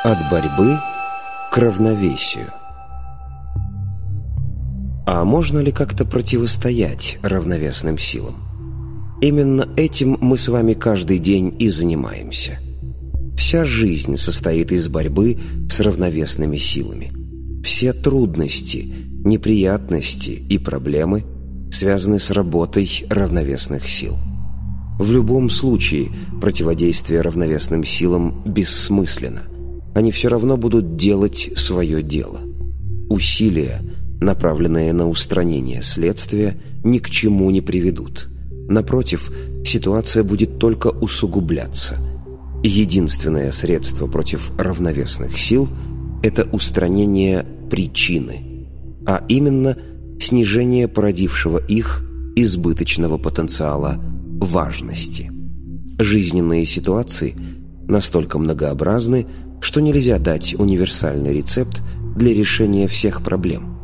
От борьбы к равновесию. А можно ли как-то противостоять равновесным силам? Именно этим мы с вами каждый день и занимаемся. Вся жизнь состоит из борьбы с равновесными силами. Все трудности, неприятности и проблемы связаны с работой равновесных сил. В любом случае противодействие равновесным силам бессмысленно. Они все равно будут делать свое дело. Усилия, направленные на устранение следствия, ни к чему не приведут. Напротив, ситуация будет только усугубляться. Единственное средство против равновесных сил – это устранение причины, а именно снижение породившего их избыточного потенциала важности. Жизненные ситуации настолько многообразны, что нельзя дать универсальный рецепт для решения всех проблем.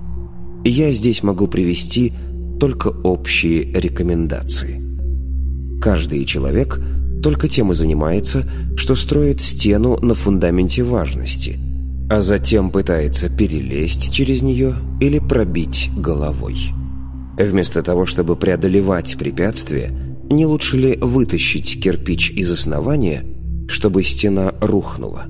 Я здесь могу привести только общие рекомендации. Каждый человек только тем и занимается, что строит стену на фундаменте важности, а затем пытается перелезть через нее или пробить головой. Вместо того, чтобы преодолевать препятствия, не лучше ли вытащить кирпич из основания, чтобы стена рухнула?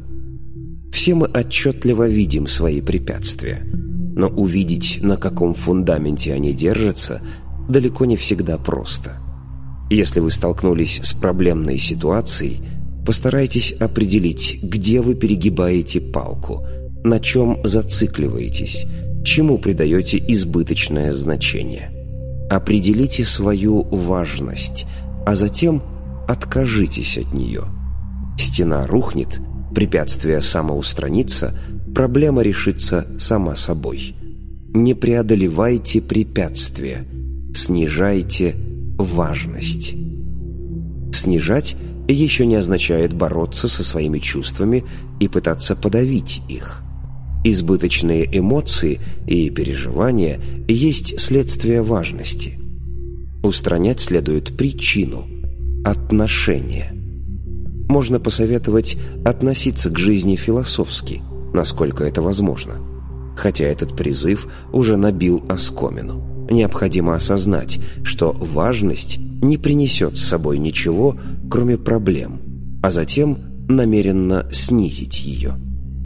Все мы отчетливо видим свои препятствия, но увидеть, на каком фундаменте они держатся, далеко не всегда просто. Если вы столкнулись с проблемной ситуацией, постарайтесь определить, где вы перегибаете палку, на чем зацикливаетесь, чему придаете избыточное значение. Определите свою важность, а затем откажитесь от нее. Стена рухнет, препятствие самоустранится, проблема решится сама собой. Не преодолевайте препятствия, снижайте важность. Снижать еще не означает бороться со своими чувствами и пытаться подавить их. Избыточные эмоции и переживания есть следствие важности. Устранять следует причину, отношение. Можно посоветовать относиться к жизни философски, насколько это возможно. Хотя этот призыв уже набил оскомину. Необходимо осознать, что важность не принесет с собой ничего, кроме проблем, а затем намеренно снизить ее.